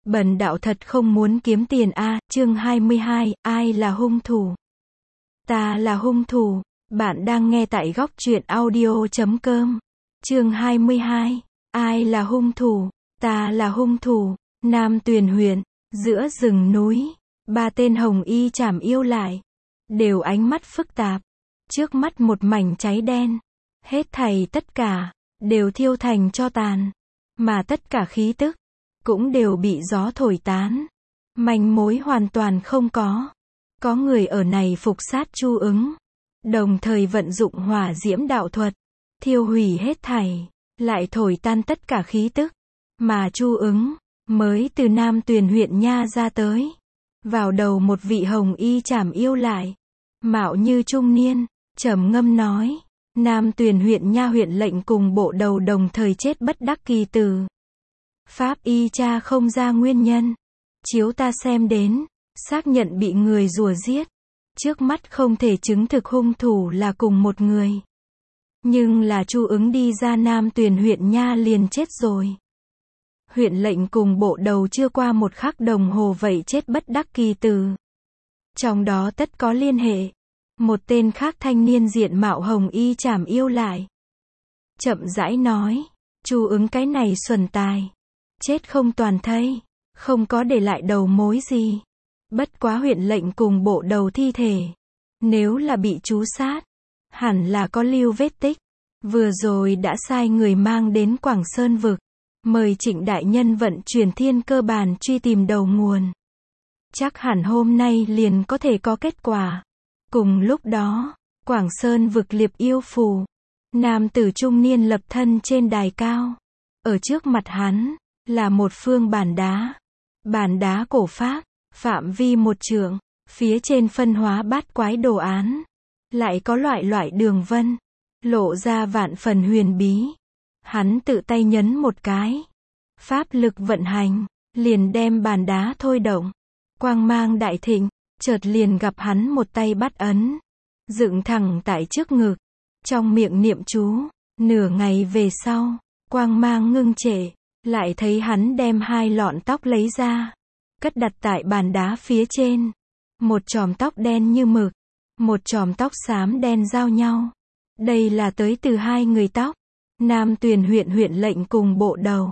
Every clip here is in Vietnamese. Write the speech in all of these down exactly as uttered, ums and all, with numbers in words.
Bần đạo thật không muốn kiếm tiền a. Chương hai mươi hai, ai là hung thủ? Ta là hung thủ. Bạn đang nghe tại góc truyện audio chấm com. Chương hai mươi hai, ai là hung thủ? Ta là hung thủ. Nam Tuyền huyện, giữa rừng núi, ba tên hồng y chảm yêu lại, đều ánh mắt phức tạp. Trước mắt một mảnh cháy đen, hết thảy tất cả đều thiêu thành tro tàn, mà tất cả khí tức cũng đều bị gió thổi tán, manh mối hoàn toàn không có. Có người ở này phục sát Chu Ứng, đồng thời vận dụng hỏa diễm đạo thuật, thiêu hủy hết thảy, lại thổi tan tất cả khí tức. Mà Chu Ứng mới từ Nam Tuyền huyện nha ra tới, vào đầu một vị hồng y chảm yêu lại, mạo như trung niên, trầm ngâm nói: Nam Tuyền huyện nha huyện lệnh cùng bộ đầu đồng thời chết bất đắc kỳ tử. Pháp y tra không ra nguyên nhân, chiếu ta xem đến, xác nhận bị người rùa giết. Trước mắt không thể chứng thực hung thủ là cùng một người. Nhưng là Chu Ứng đi ra Nam Tuyền huyện nha liền chết rồi. Huyện lệnh cùng bộ đầu chưa qua một khắc đồng hồ vậy chết bất đắc kỳ tử. Trong đó tất có liên hệ. Một tên khác thanh niên diện mạo hồng y chảm yêu lại, chậm rãi nói: Chu Ứng cái này xuẩn tài, chết không toàn thây, không có để lại đầu mối gì. Bất quá huyện lệnh cùng bộ đầu thi thể, nếu là bị chú sát, hẳn là có lưu vết tích. Vừa rồi đã sai người mang đến Quảng Sơn vực, mời Trịnh đại nhân vận chuyển thiên cơ bàn truy tìm đầu nguồn. Chắc hẳn hôm nay liền có thể có kết quả. Cùng lúc đó, Quảng Sơn vực Liệp Yêu Phủ, nam tử trung niên lập thân trên đài cao. Ở trước mặt hắn, là một phương bàn đá. Bàn đá cổ phác, phạm vi một trượng, phía trên phân hóa bát quái đồ án. Lại có loại loại đường vân, lộ ra vạn phần huyền bí. Hắn tự tay nhấn một cái, pháp lực vận hành, liền đem bàn đá thôi động. Quang mang đại thịnh, chợt liền gặp hắn một tay bắt ấn, dựng thẳng tại trước ngực, trong miệng niệm chú. Nửa ngày về sau, quang mang ngưng trệ, lại thấy hắn đem hai lọn tóc lấy ra, cất đặt tại bàn đá phía trên. Một chòm tóc đen như mực, một chòm tóc xám đen giao nhau. Đây là tới từ hai người tóc, Nam Tuyền huyện huyện lệnh cùng bộ đầu.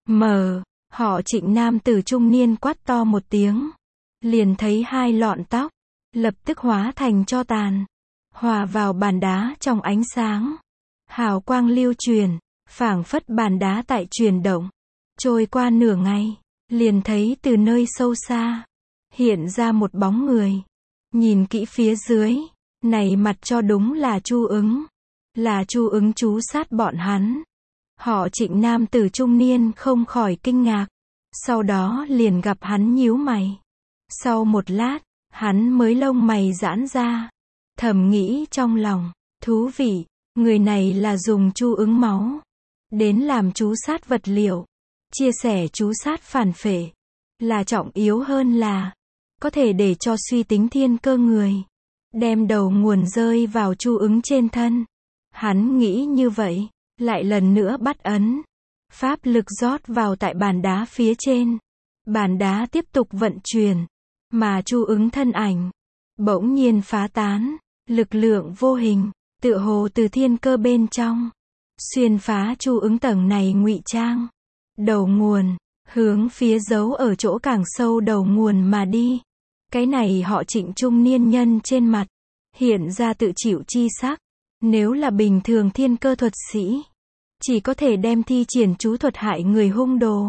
Mờ, họ Trịnh nam tử trung niên quát to một tiếng, liền thấy hai lọn tóc lập tức hóa thành tro tàn, hòa vào bàn đá trong ánh sáng. Hào quang lưu truyền, phảng phất bàn đá tại chuyển động. Trôi qua nửa ngày, liền thấy từ nơi sâu xa hiện ra một bóng người. Nhìn kỹ phía dưới, này mặt cho đúng là Chu Ứng. Là Chu Ứng chú sát bọn hắn. Họ Trịnh nam tử trung niên không khỏi kinh ngạc, sau đó liền gặp hắn nhíu mày. Sau một lát, hắn mới lông mày giãn ra, thầm nghĩ trong lòng: thú vị, người này là dùng Chu Ứng máu đến làm chú sát vật liệu. Chia sẻ chú sát phản phệ là trọng yếu hơn là có thể để cho suy tính thiên cơ người, đem đầu nguồn rơi vào Chu Ứng trên thân. Hắn nghĩ như vậy, lại lần nữa bắt ấn, pháp lực rót vào tại bàn đá phía trên. Bàn đá tiếp tục vận chuyển, mà Chu Ứng thân ảnh bỗng nhiên phá tán, lực lượng vô hình, tựa hồ từ thiên cơ bên trong, xuyên phá Chu Ứng tầng này ngụy trang. Đầu nguồn, hướng phía giấu ở chỗ càng sâu đầu nguồn mà đi. Cái này họ Trịnh trung niên nhân trên mặt hiện ra tự chịu chi sắc. Nếu là bình thường thiên cơ thuật sĩ, chỉ có thể đem thi triển chú thuật hại người hung đồ,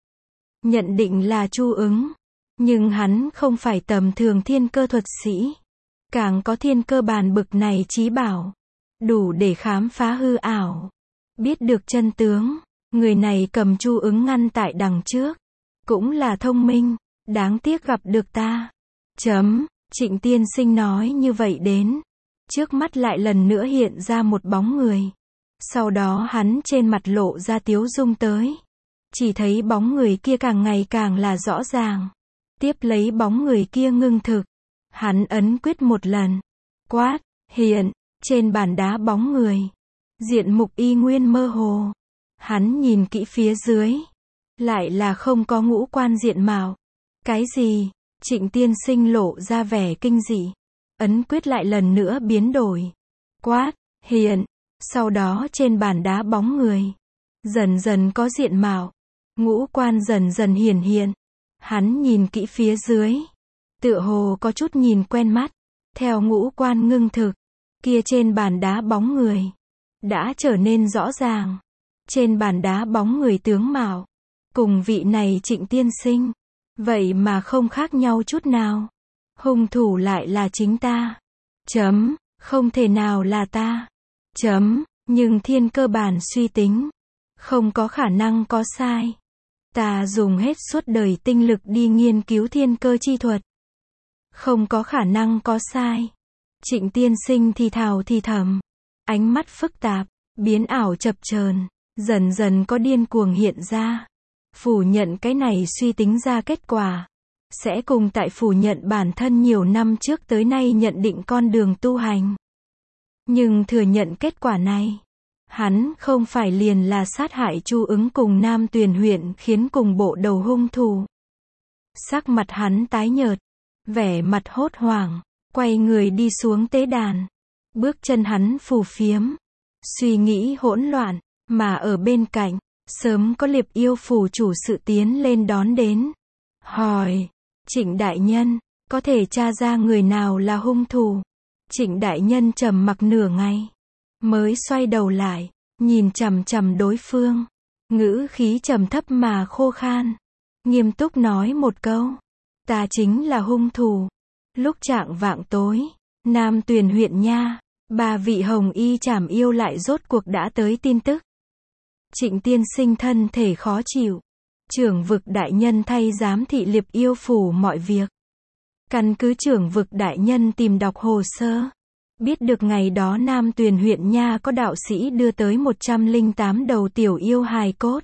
nhận định là Chu Ứng. Nhưng hắn không phải tầm thường thiên cơ thuật sĩ, càng có thiên cơ bàn bực này trí bảo, đủ để khám phá hư ảo, biết được chân tướng. Người này cầm Chu Ứng ngăn tại đằng trước, cũng là thông minh, đáng tiếc gặp được ta. Chấm, Trịnh tiên sinh nói như vậy đến, trước mắt lại lần nữa hiện ra một bóng người. Sau đó hắn trên mặt lộ ra tiếu dung tới. Chỉ thấy bóng người kia càng ngày càng là rõ ràng. Tiếp lấy bóng người kia ngưng thực. Hắn ấn quyết một lần. Quát, hiện, trên bàn đá bóng người. Diện mục y nguyên mơ hồ. Hắn nhìn kỹ phía dưới. lại là không có ngũ quan diện mạo. Cái gì? Trịnh tiên sinh lộ ra vẻ kinh dị. Ấn quyết lại lần nữa biến đổi. Quát, hiện. Sau đó trên bàn đá bóng người. Dần dần có diện mạo. Ngũ quan dần dần hiển hiện. Hắn nhìn kỹ phía dưới. Tựa hồ có chút nhìn quen mắt. Theo ngũ quan ngưng thực. Kia trên bàn đá bóng người. Đã trở nên rõ ràng. Trên bàn đá bóng người tướng mạo. Cùng vị này Trịnh tiên sinh. Vậy mà không khác nhau chút nào. Hung thủ lại là chính ta. Chấm. Không thể nào là ta. Chấm. Nhưng thiên cơ bản suy tính. Không có khả năng có sai. Ta dùng hết suốt đời tinh lực đi nghiên cứu thiên cơ chi thuật. Không có khả năng có sai. Trịnh tiên sinh thì thào thì thầm. Ánh mắt phức tạp, biến ảo chập chờn, dần dần có điên cuồng hiện ra. Phủ nhận cái này suy tính ra kết quả. Sẽ cùng tại phủ nhận bản thân nhiều năm trước tới nay nhận định con đường tu hành. Nhưng thừa nhận kết quả này. Hắn không phải liền là sát hại Chu Ứng cùng Nam Tuyền huyện khiến cùng bộ đầu hung thủ. Sắc mặt hắn tái nhợt. Vẻ mặt hốt hoảng. Quay người đi xuống tế đàn. Bước chân hắn phù phiếm. Suy nghĩ hỗn loạn. Mà ở bên cạnh. Sớm có Liệp Yêu phủ chủ sự tiến lên đón đến. Hỏi. Trịnh đại nhân. Có thể tra ra người nào là hung thủ? Trịnh đại nhân trầm mặc nửa ngày. Mới xoay đầu lại. Nhìn chằm chằm đối phương. Ngữ khí trầm thấp mà khô khan. Nghiêm túc nói một câu. Ta chính là hung thủ. Lúc trạng vạng tối. Nam Tuyền huyện nha. Ba vị hồng y trảm yêu lại rốt cuộc đã tới tin tức. Trịnh tiên sinh thân thể khó chịu. Trưởng vực đại nhân thay giám thị Liệp Yêu phủ mọi việc. Căn cứ trưởng vực đại nhân tìm đọc hồ sơ. Biết được ngày đó Nam Tuyền huyện nha có đạo sĩ đưa tới một trăm lẻ tám đầu tiểu yêu hài cốt.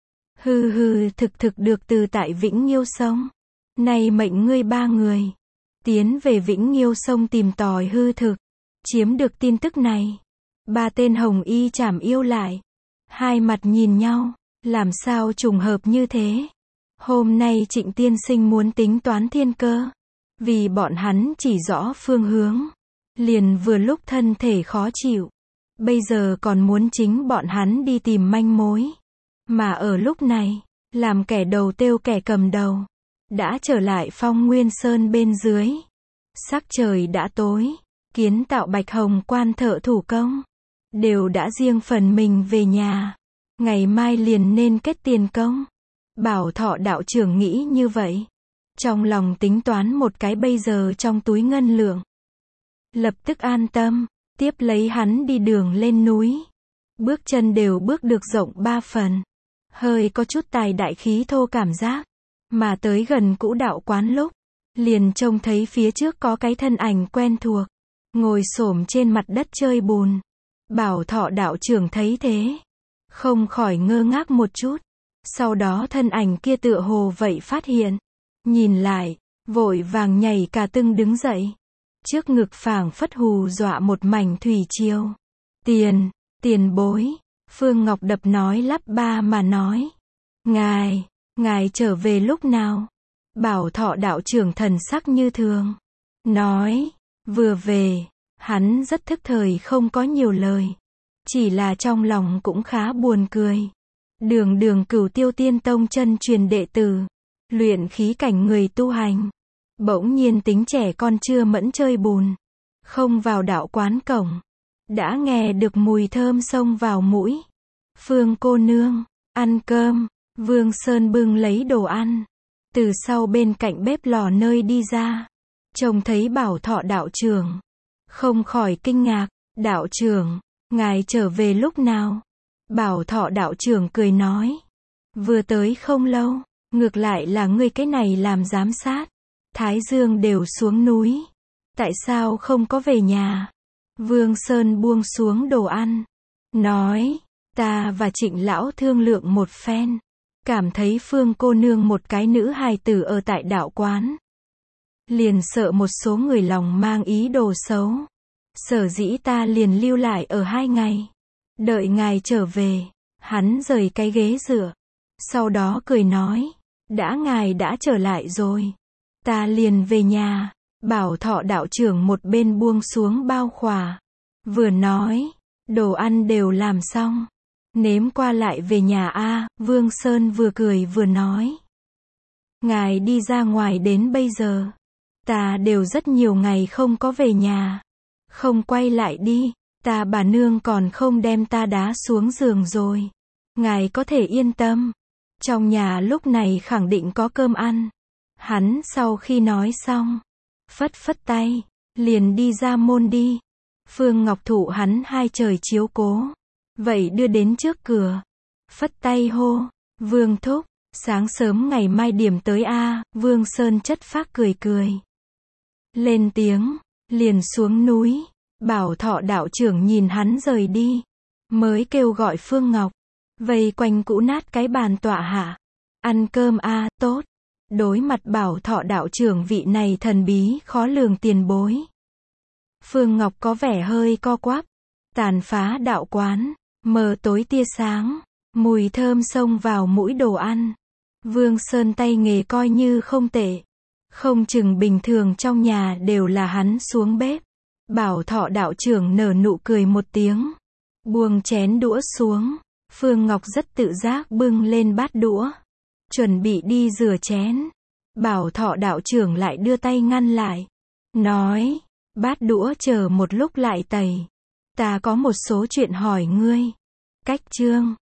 Hừ hừ thực thực được từ tại Vĩnh Nghiêu Sông. Này mệnh ngươi ba người. Tiến về Vĩnh Nghiêu Sông tìm tòi hư thực. Chiếm được tin tức này. Ba tên hồng y trảm yêu lại. Hai mặt nhìn nhau. Làm sao trùng hợp như thế? Hôm nay Trịnh tiên sinh muốn tính toán thiên cơ. Vì bọn hắn chỉ rõ phương hướng. Liền vừa lúc thân thể khó chịu. Bây giờ còn muốn chính bọn hắn đi tìm manh mối. Mà ở lúc này, làm kẻ đầu têu kẻ cầm đầu. Đã trở lại Phong Nguyên Sơn bên dưới. Sắc trời đã tối. Kiến tạo Bạch Hồng quan thợ thủ công. Đều đã riêng phần mình về nhà. Ngày mai liền nên kết tiền công. Bảo Thọ đạo trưởng nghĩ như vậy. Trong lòng tính toán một cái bây giờ trong túi ngân lượng. Lập tức an tâm. Tiếp lấy hắn đi đường lên núi. Bước chân đều bước được rộng ba phần. Hơi có chút tài đại khí thô cảm giác. Mà tới gần cũ đạo quán lúc. Liền trông thấy phía trước có cái thân ảnh quen thuộc. Ngồi xổm trên mặt đất chơi bùn. Bảo Thọ đạo trưởng thấy thế. Không khỏi ngơ ngác một chút. Sau đó thân ảnh kia tựa hồ vậy phát hiện. Nhìn lại. Vội vàng nhảy cả tưng đứng dậy. Trước ngực phảng phất hù dọa một mảnh thủy triều. Tiền, tiền bối. Phương Ngọc đập nói lắp ba mà nói. Ngài, ngài trở về lúc nào? Bảo Thọ đạo trưởng thần sắc như thường. Nói, vừa về. Hắn rất thức thời không có nhiều lời. Chỉ là trong lòng cũng khá buồn cười. Đường đường Cửu Tiêu Tiên Tông chân truyền đệ tử. Luyện khí cảnh người tu hành. Bỗng nhiên tính trẻ con chưa mẫn chơi bùn. Không vào đạo quán cổng. Đã nghe được mùi thơm xông vào mũi. Phương cô nương, ăn cơm. Vương Sơn bưng lấy đồ ăn. Từ sau bên cạnh bếp lò nơi đi ra. Trông thấy Bảo Thọ đạo trưởng. Không khỏi kinh ngạc. Đạo trưởng, ngài trở về lúc nào? Bảo Thọ đạo trưởng cười nói. Vừa tới không lâu. Ngược lại là ngươi cái này làm giám sát. Thái Dương đều xuống núi. Tại sao không có về nhà? Vương Sơn buông xuống đồ ăn. Nói, ta và Trịnh lão thương lượng một phen. Cảm thấy Phương cô nương một cái nữ hài tử ở tại đạo quán. Liền sợ một số người lòng mang ý đồ xấu. Sở dĩ ta liền lưu lại ở hai ngày. Đợi ngài trở về. Hắn rời cái ghế dựa. Sau đó cười nói, đã ngài đã trở lại rồi, ta liền về nhà. Bảo Thọ đạo trưởng một bên buông xuống bao khỏa, vừa nói, đồ ăn đều làm xong, nếm qua lại về nhà a. Vương Sơn vừa cười vừa nói, ngài đi ra ngoài đến bây giờ, ta đều rất nhiều ngày không có về nhà, không quay lại đi, ta bà nương còn không đem ta đá xuống giường rồi, ngài có thể yên tâm, trong nhà lúc này khẳng định có cơm ăn. Hắn sau khi nói xong, phất phất tay, liền đi ra môn đi. Phương Ngọc thụ hắn hai trời chiếu cố, vậy đưa đến trước cửa, phất tay hô, Vương thúc, sáng sớm ngày mai điểm tới a. Vương Sơn chất phác cười cười, lên tiếng, liền xuống núi. Bảo Thọ đạo trưởng nhìn hắn rời đi, mới kêu gọi Phương Ngọc, vây quanh cũ nát cái bàn tọa hạ, ăn cơm a. Tốt. Đối mặt Bảo Thọ đạo trưởng vị này thần bí khó lường tiền bối, Phương Ngọc có vẻ hơi co quắp. Tàn phá đạo quán, mờ tối tia sáng, mùi thơm xông vào mũi đồ ăn. Vương Sơn tay nghề coi như không tệ, không chừng bình thường trong nhà đều là hắn xuống bếp. Bảo Thọ đạo trưởng nở nụ cười một tiếng, buông chén đũa xuống. Phương Ngọc rất tự giác bưng lên bát đũa, chuẩn bị đi rửa chén. Bảo Thọ đạo trưởng lại đưa tay ngăn lại, nói, bát đũa chờ một lúc lại tẩy, ta có một số chuyện hỏi ngươi. Cách chương